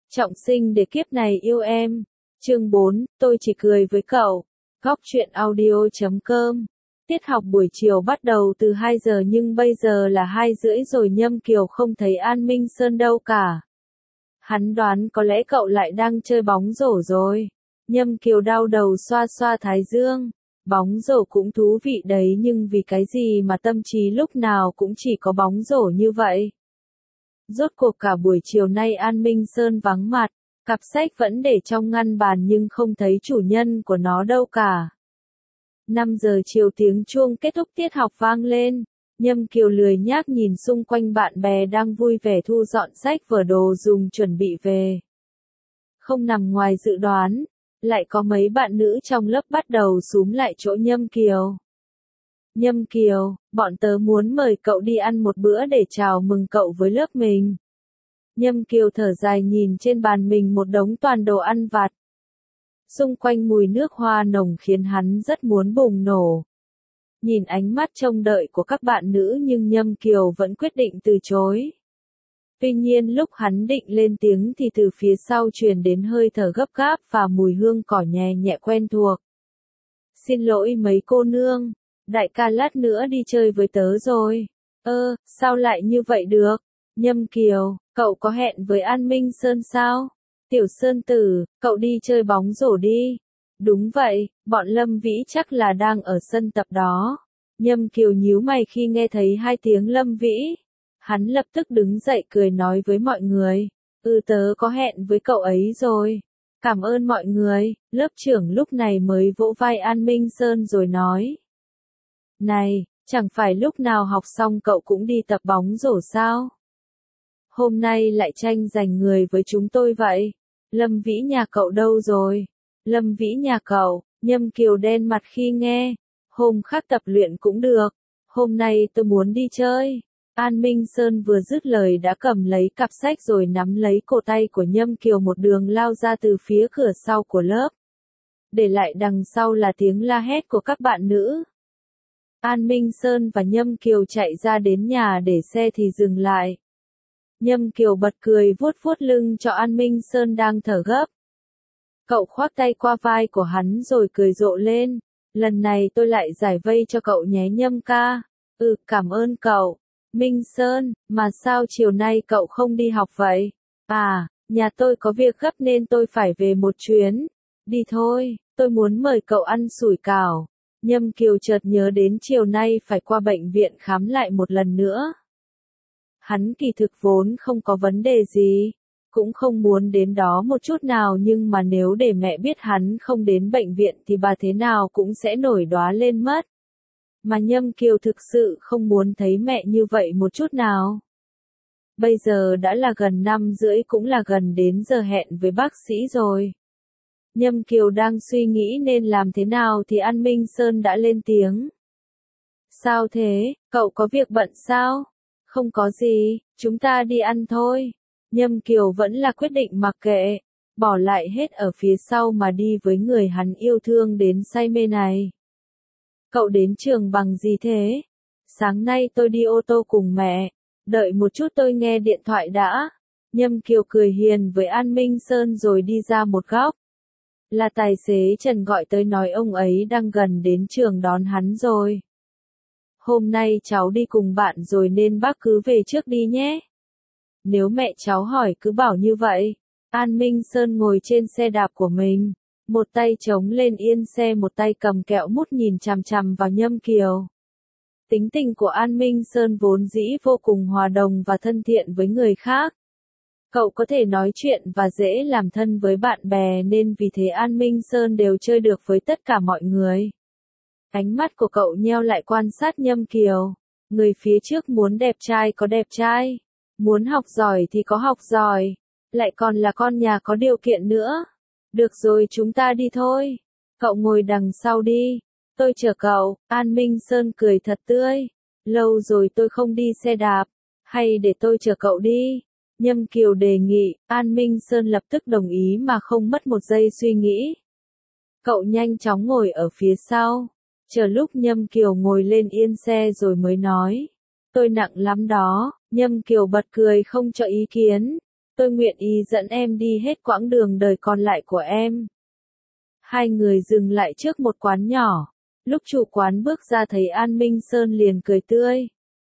Trọng sinh để kiếp này yêu em. Chương 4, tôi chỉ cười với cậu. Góc truyện audio.com. Tiết học buổi chiều bắt đầu từ 2 giờ nhưng bây giờ là 2 rưỡi rồi, Nhâm Kiều không thấy An Minh Sơn đâu cả. Hắn đoán có lẽ cậu lại đang chơi bóng rổ rồi. Nhâm Kiều đau đầu xoa xoa thái dương. Bóng rổ cũng thú vị đấy, nhưng vì cái gì mà tâm trí lúc nào cũng chỉ có bóng rổ như vậy? Rốt cuộc cả buổi chiều nay An Minh Sơn vắng mặt, cặp sách vẫn để trong ngăn bàn nhưng không thấy chủ nhân của nó đâu cả. 5 giờ chiều tiếng chuông kết thúc tiết học vang lên, Nhâm Kiều lười nhác nhìn xung quanh bạn bè đang vui vẻ thu dọn sách vở đồ dùng chuẩn bị về. Không nằm ngoài dự đoán, lại có mấy bạn nữ trong lớp bắt đầu xúm lại chỗ Nhâm Kiều. Nhâm Kiều, bọn tớ muốn mời cậu đi ăn một bữa để chào mừng cậu với lớp mình. Nhâm Kiều thở dài nhìn trên bàn mình một đống toàn đồ ăn vặt. Xung quanh mùi nước hoa nồng khiến hắn rất muốn bùng nổ. Nhìn ánh mắt trông đợi của các bạn nữ nhưng Nhâm Kiều vẫn quyết định từ chối. Tuy nhiên lúc hắn định lên tiếng thì từ phía sau truyền đến hơi thở gấp gáp và mùi hương cỏ nhẹ nhẹ quen thuộc. Xin lỗi mấy cô nương, đại ca lát nữa đi chơi với tớ rồi. Sao lại như vậy được? Nhâm Kiều, cậu có hẹn với An Minh Sơn sao? Tiểu Sơn Tử, cậu đi chơi bóng rổ đi. Đúng vậy, bọn Lâm Vĩ chắc là đang ở sân tập đó. Nhâm Kiều nhíu mày khi nghe thấy 2 tiếng Lâm Vĩ. Hắn lập tức đứng dậy cười nói với mọi người. Tớ có hẹn với cậu ấy rồi. Cảm ơn mọi người. Lớp trưởng lúc này mới vỗ vai An Minh Sơn rồi nói. Này, chẳng phải lúc nào học xong cậu cũng đi tập bóng rổ sao? Hôm nay lại tranh giành người với chúng tôi vậy. Lâm Vĩ nhà cậu đâu rồi? Lâm Vĩ nhà cậu, Nhâm Kiều đen mặt khi nghe. Hôm khác tập luyện cũng được. Hôm nay tôi muốn đi chơi. An Minh Sơn vừa dứt lời đã cầm lấy cặp sách rồi nắm lấy cổ tay của Nhâm Kiều một đường lao ra từ phía cửa sau của lớp. Để lại đằng sau là tiếng la hét của các bạn nữ. An Minh Sơn và Nhâm Kiều chạy ra đến nhà để xe thì dừng lại. Nhâm Kiều bật cười vuốt vuốt lưng cho An Minh Sơn đang thở gấp. Cậu khoác tay qua vai của hắn rồi cười rộ lên. Lần này tôi lại giải vây cho cậu nhé Nhâm ca. Cảm ơn cậu. Minh Sơn, mà sao chiều nay cậu không đi học vậy? Nhà tôi có việc gấp nên tôi phải về một chuyến. Đi thôi, tôi muốn mời cậu ăn sủi cảo. Nhâm Kiều chợt nhớ đến chiều nay phải qua bệnh viện khám lại một lần nữa. Hắn kỳ thực vốn không có vấn đề gì, cũng không muốn đến đó một chút nào, nhưng mà nếu để mẹ biết hắn không đến bệnh viện thì bà thế nào cũng sẽ nổi đoá lên mất. Mà Nhâm Kiều thực sự không muốn thấy mẹ như vậy một chút nào. Bây giờ đã là gần 5 rưỡi, cũng là gần đến giờ hẹn với bác sĩ rồi. Nhâm Kiều đang suy nghĩ nên làm thế nào thì An Minh Sơn đã lên tiếng. Sao thế, cậu có việc bận sao? Không có gì, chúng ta đi ăn thôi. Nhâm Kiều vẫn là quyết định mặc kệ, bỏ lại hết ở phía sau mà đi với người hắn yêu thương đến say mê này. Cậu đến trường bằng gì thế? Sáng nay tôi đi ô tô cùng mẹ. Đợi một chút tôi nghe điện thoại đã. Nhâm Kiều cười hiền với An Minh Sơn rồi đi ra một góc. Là tài xế Trần gọi tới nói ông ấy đang gần đến trường đón hắn rồi. Hôm nay cháu đi cùng bạn rồi nên bác cứ về trước đi nhé. Nếu mẹ cháu hỏi cứ bảo như vậy. An Minh Sơn ngồi trên xe đạp của mình. Một tay chống lên yên xe, một tay cầm kẹo mút nhìn chằm chằm vào Nhâm Kiều. Tính tình của An Minh Sơn vốn dĩ vô cùng hòa đồng và thân thiện với người khác. Cậu có thể nói chuyện và dễ làm thân với bạn bè nên vì thế An Minh Sơn đều chơi được với tất cả mọi người. Ánh mắt của cậu nheo lại quan sát Nhâm Kiều. Người phía trước muốn đẹp trai có đẹp trai, muốn học giỏi thì có học giỏi, lại còn là con nhà có điều kiện nữa. Được rồi, chúng ta đi thôi. Cậu ngồi đằng sau đi. Tôi chở cậu. An Minh Sơn cười thật tươi. Lâu rồi tôi không đi xe đạp. Hay để tôi chở cậu đi. Nhâm Kiều đề nghị. An Minh Sơn lập tức đồng ý mà không mất một giây suy nghĩ. Cậu nhanh chóng ngồi ở phía sau. Chờ lúc Nhâm Kiều ngồi lên yên xe rồi mới nói. Tôi nặng lắm đó. Nhâm Kiều bật cười không cho ý kiến. tôi nguyện ý dẫn em đi hết quãng đường đời còn lại của em. Hai người dừng lại trước một quán nhỏ. Lúc chủ quán bước ra thấy An Minh Sơn liền cười tươi.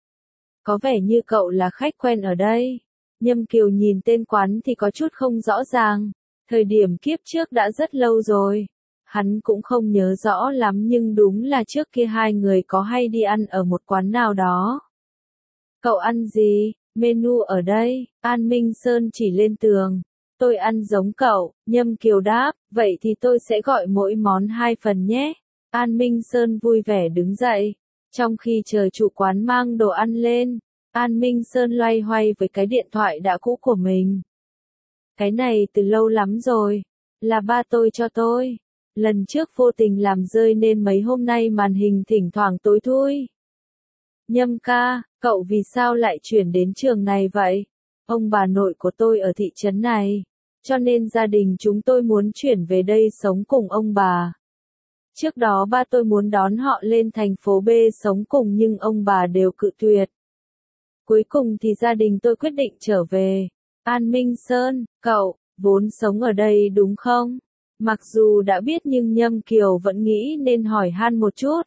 Có vẻ như cậu là khách quen ở đây. Nhâm Kiều nhìn tên quán thì có chút không rõ ràng. Thời điểm kiếp trước đã rất lâu rồi. Hắn cũng không nhớ rõ lắm nhưng đúng là trước kia hai người có hay đi ăn ở một quán nào đó. Cậu ăn gì? Menu ở đây, An Minh Sơn chỉ lên tường. Tôi ăn giống cậu, Nhâm Kiều đáp, vậy thì tôi sẽ gọi mỗi món 2 phần nhé. An Minh Sơn vui vẻ đứng dậy. Trong khi chờ chủ quán mang đồ ăn lên, An Minh Sơn loay hoay với cái điện thoại đã cũ của mình. Cái này từ lâu lắm rồi, là ba tôi cho tôi. Lần trước vô tình làm rơi nên mấy hôm nay màn hình thỉnh thoảng tối thui. Nhâm ca, cậu vì sao lại chuyển đến trường này vậy? Ông bà nội của tôi ở thị trấn này, cho nên gia đình chúng tôi muốn chuyển về đây sống cùng ông bà. Trước đó ba tôi muốn đón họ lên thành phố B sống cùng nhưng ông bà đều cự tuyệt. Cuối cùng thì gia đình tôi quyết định trở về. An Minh Sơn, cậu, vốn sống ở đây đúng không? Mặc dù đã biết nhưng Nhâm Kiều vẫn nghĩ nên hỏi han một chút.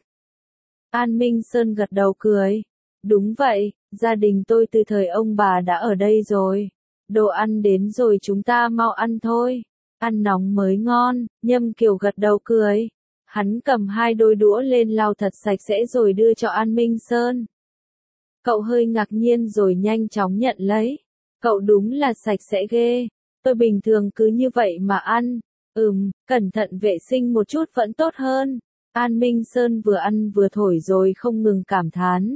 An Minh Sơn gật đầu cười. Đúng vậy, gia đình tôi từ thời ông bà đã ở đây rồi. Đồ ăn đến rồi chúng ta mau ăn thôi. Ăn nóng mới ngon, Nhâm Kiều gật đầu cười. Hắn cầm 2 đôi đũa lên lau thật sạch sẽ rồi đưa cho An Minh Sơn. Cậu hơi ngạc nhiên rồi nhanh chóng nhận lấy. Cậu đúng là sạch sẽ ghê. Tôi bình thường cứ như vậy mà ăn. Cẩn thận vệ sinh một chút vẫn tốt hơn. An Minh Sơn vừa ăn vừa thổi rồi không ngừng cảm thán.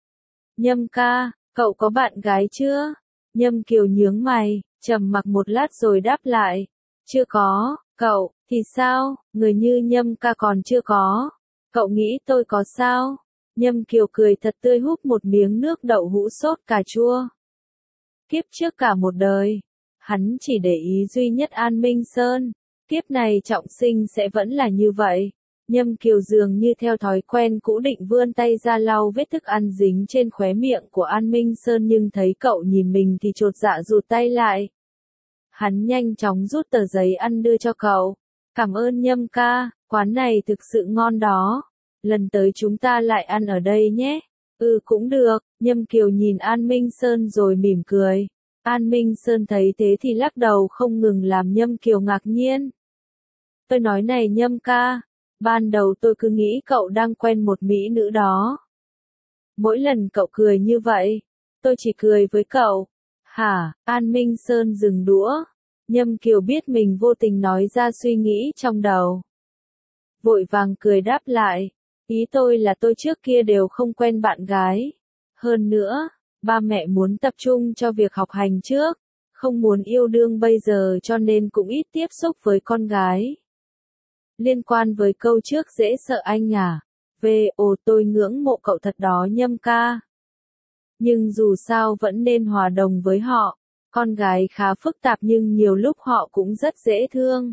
Nhâm ca, cậu có bạn gái chưa? Nhâm Kiều nhướng mày, trầm mặc một lát rồi đáp lại. Chưa có, cậu, thì sao, người như Nhâm ca còn chưa có. Cậu nghĩ tôi có sao? Nhâm Kiều cười thật tươi húp một miếng nước đậu hũ sốt cà chua. Kiếp trước cả một đời, hắn chỉ để ý duy nhất An Minh Sơn. Kiếp này trọng sinh sẽ vẫn là như vậy. Nhâm Kiều dường như theo thói quen cũ định vươn tay ra lau vết thức ăn dính trên khóe miệng của An Minh Sơn nhưng thấy cậu nhìn mình thì chột dạ rụt tay lại. Hắn nhanh chóng rút tờ giấy ăn đưa cho cậu. Cảm ơn Nhâm ca, quán này thực sự ngon đó. Lần tới chúng ta lại ăn ở đây nhé. Cũng được, Nhâm Kiều nhìn An Minh Sơn rồi mỉm cười. An Minh Sơn thấy thế thì lắc đầu không ngừng làm Nhâm Kiều ngạc nhiên. Tôi nói này Nhâm ca. Ban đầu tôi cứ nghĩ cậu đang quen một mỹ nữ đó. Mỗi lần cậu cười như vậy, tôi chỉ cười với cậu. Hả? An Minh Sơn dừng đũa. Nhâm Kiều biết mình vô tình nói ra suy nghĩ trong đầu. Vội vàng cười đáp lại. Ý tôi là tôi trước kia đều không quen bạn gái. Hơn nữa, ba mẹ muốn tập trung cho việc học hành trước. Không muốn yêu đương bây giờ cho nên cũng ít tiếp xúc với con gái. Liên quan với câu trước dễ sợ anh à. Tôi ngưỡng mộ cậu thật đó Nhâm ca. Nhưng dù sao vẫn nên hòa đồng với họ. Con gái khá phức tạp nhưng nhiều lúc họ cũng rất dễ thương.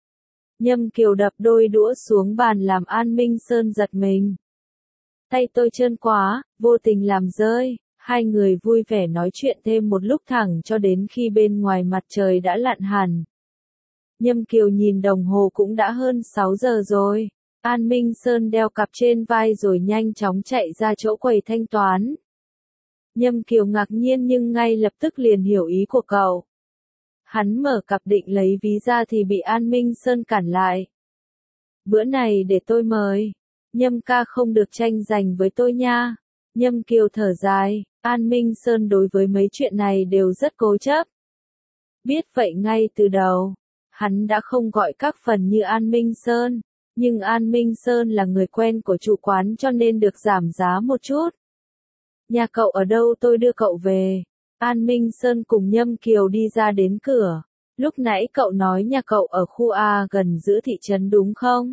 Nhâm Kiều đập đôi đũa xuống bàn làm An Minh Sơn giật mình. Tay tôi trơn quá, vô tình làm rơi. Hai người vui vẻ nói chuyện thêm một lúc thẳng cho đến khi bên ngoài mặt trời đã lặn hẳn. Nhâm Kiều nhìn đồng hồ cũng đã hơn 6 giờ rồi. An Minh Sơn đeo cặp trên vai rồi nhanh chóng chạy ra chỗ quầy thanh toán. Nhâm Kiều ngạc nhiên nhưng ngay lập tức liền hiểu ý của cậu. Hắn mở cặp định lấy ví ra thì bị An Minh Sơn cản lại. Bữa này để tôi mời. Nhâm ca không được tranh giành với tôi nha. Nhâm Kiều thở dài, An Minh Sơn đối với mấy chuyện này đều rất cố chấp. Biết vậy ngay từ đầu. Hắn đã không gọi các phần như An Minh Sơn, nhưng An Minh Sơn là người quen của chủ quán cho nên được giảm giá một chút. Nhà cậu ở đâu tôi đưa cậu về. An Minh Sơn cùng Nhâm Kiều đi ra đến cửa. Lúc nãy cậu nói nhà cậu ở khu A gần giữa thị trấn đúng không?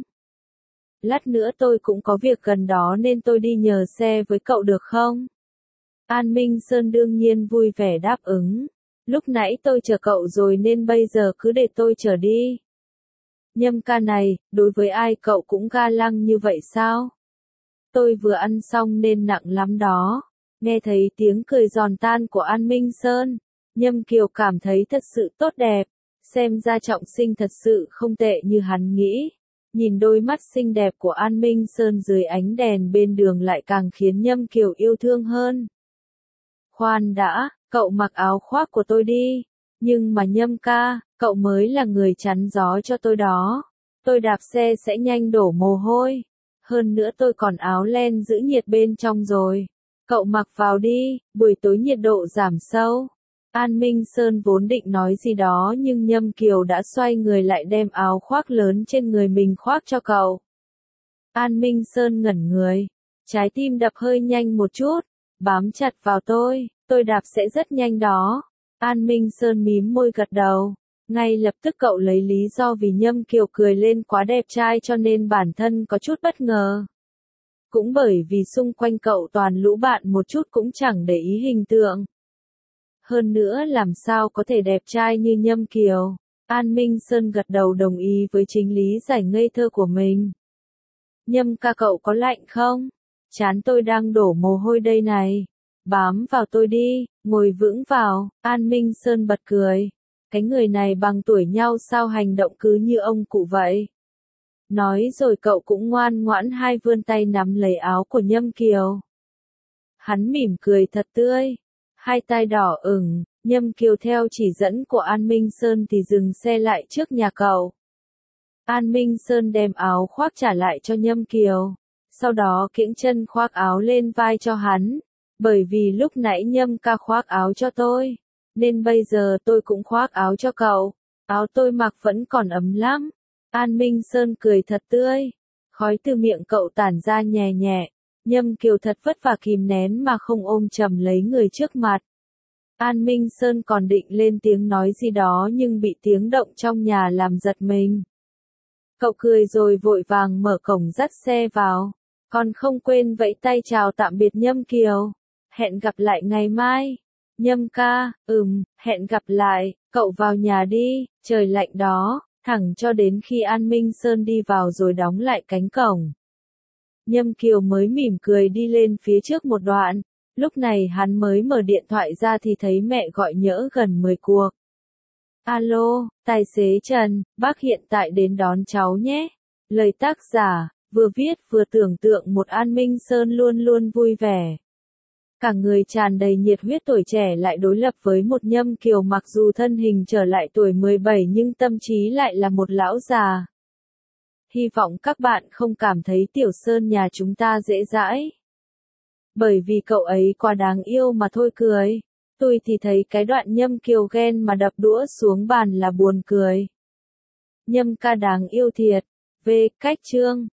Lát nữa tôi cũng có việc gần đó nên tôi đi nhờ xe với cậu được không? An Minh Sơn đương nhiên vui vẻ đáp ứng. Lúc nãy tôi chờ cậu rồi nên bây giờ cứ để tôi chở đi. Nhâm ca này, đối với ai cậu cũng ga lăng như vậy sao? Tôi vừa ăn xong nên nặng lắm đó. Nghe thấy tiếng cười giòn tan của An Minh Sơn. Nhâm Kiều cảm thấy thật sự tốt đẹp, xem ra Trọng Sinh thật sự không tệ như hắn nghĩ. Nhìn đôi mắt xinh đẹp của An Minh Sơn dưới ánh đèn bên đường lại càng khiến Nhâm Kiều yêu thương hơn. Khoan đã, cậu mặc áo khoác của tôi đi. Nhưng mà Nhâm ca, cậu mới là người chắn gió cho tôi đó. Tôi đạp xe sẽ nhanh đổ mồ hôi. Hơn nữa tôi còn áo len giữ nhiệt bên trong rồi. Cậu mặc vào đi, buổi tối nhiệt độ giảm sâu. An Minh Sơn vốn định nói gì đó nhưng Nhâm Kiều đã xoay người lại đem áo khoác lớn trên người mình khoác cho cậu. An Minh Sơn ngẩn người, trái tim đập hơi nhanh một chút, bám chặt vào tôi đạp sẽ rất nhanh đó. An Minh Sơn mím môi gật đầu, ngay lập tức cậu lấy lý do vì Nhâm Kiều cười lên quá đẹp trai cho nên bản thân có chút bất ngờ. Cũng bởi vì xung quanh cậu toàn lũ bạn một chút cũng chẳng để ý hình tượng. Hơn nữa làm sao có thể đẹp trai như Nhâm Kiều. An Minh Sơn gật đầu đồng ý với chính lý giải ngây thơ của mình. Nhâm ca cậu có lạnh không? Trán tôi đang đổ mồ hôi đây này. Bám vào tôi đi, ngồi vững vào. An Minh Sơn bật cười. Cái người này bằng tuổi nhau sao hành động cứ như ông cụ vậy. Nói rồi cậu cũng ngoan ngoãn hai vươn tay nắm lấy áo của Nhâm Kiều. Hắn mỉm cười thật tươi. Hai tay đỏ ửng, Nhâm Kiều theo chỉ dẫn của An Minh Sơn thì dừng xe lại trước nhà cậu. An Minh Sơn đem áo khoác trả lại cho Nhâm Kiều. Sau đó kiễng chân khoác áo lên vai cho hắn. Bởi vì lúc nãy Nhâm ca khoác áo cho tôi. Nên bây giờ tôi cũng khoác áo cho cậu. Áo tôi mặc vẫn còn ấm lắm. An Minh Sơn cười thật tươi. Khói từ miệng cậu tản ra nhẹ nhẹ. Nhâm Kiều thật vất vả kìm nén mà không ôm chầm lấy người trước mặt. An Minh Sơn còn định lên tiếng nói gì đó nhưng bị tiếng động trong nhà làm giật mình. Cậu cười rồi vội vàng mở cổng dắt xe vào. Còn không quên vẫy tay chào tạm biệt Nhâm Kiều. Hẹn gặp lại ngày mai. Nhâm ca, hẹn gặp lại, cậu vào nhà đi, trời lạnh đó, thẳng cho đến khi An Minh Sơn đi vào rồi đóng lại cánh cổng. Nhâm Kiều mới mỉm cười đi lên phía trước một đoạn, lúc này hắn mới mở điện thoại ra thì thấy mẹ gọi nhỡ gần 10 cuộc. Alo, tài xế Trần, bác hiện tại đến đón cháu nhé. Lời tác giả, vừa viết vừa tưởng tượng một An Minh Sơn luôn luôn vui vẻ. Cả người tràn đầy nhiệt huyết tuổi trẻ lại đối lập với một Nhâm Kiều mặc dù thân hình trở lại tuổi 17 nhưng tâm trí lại là một lão già. Hy vọng các bạn không cảm thấy Tiểu Sơn nhà chúng ta dễ dãi. Bởi vì cậu ấy quá đáng yêu mà thôi cười. Tôi thì thấy cái đoạn Nhâm Kiều ghen mà đập đũa xuống bàn là buồn cười. Nhâm ca đáng yêu thiệt. Về cách chương.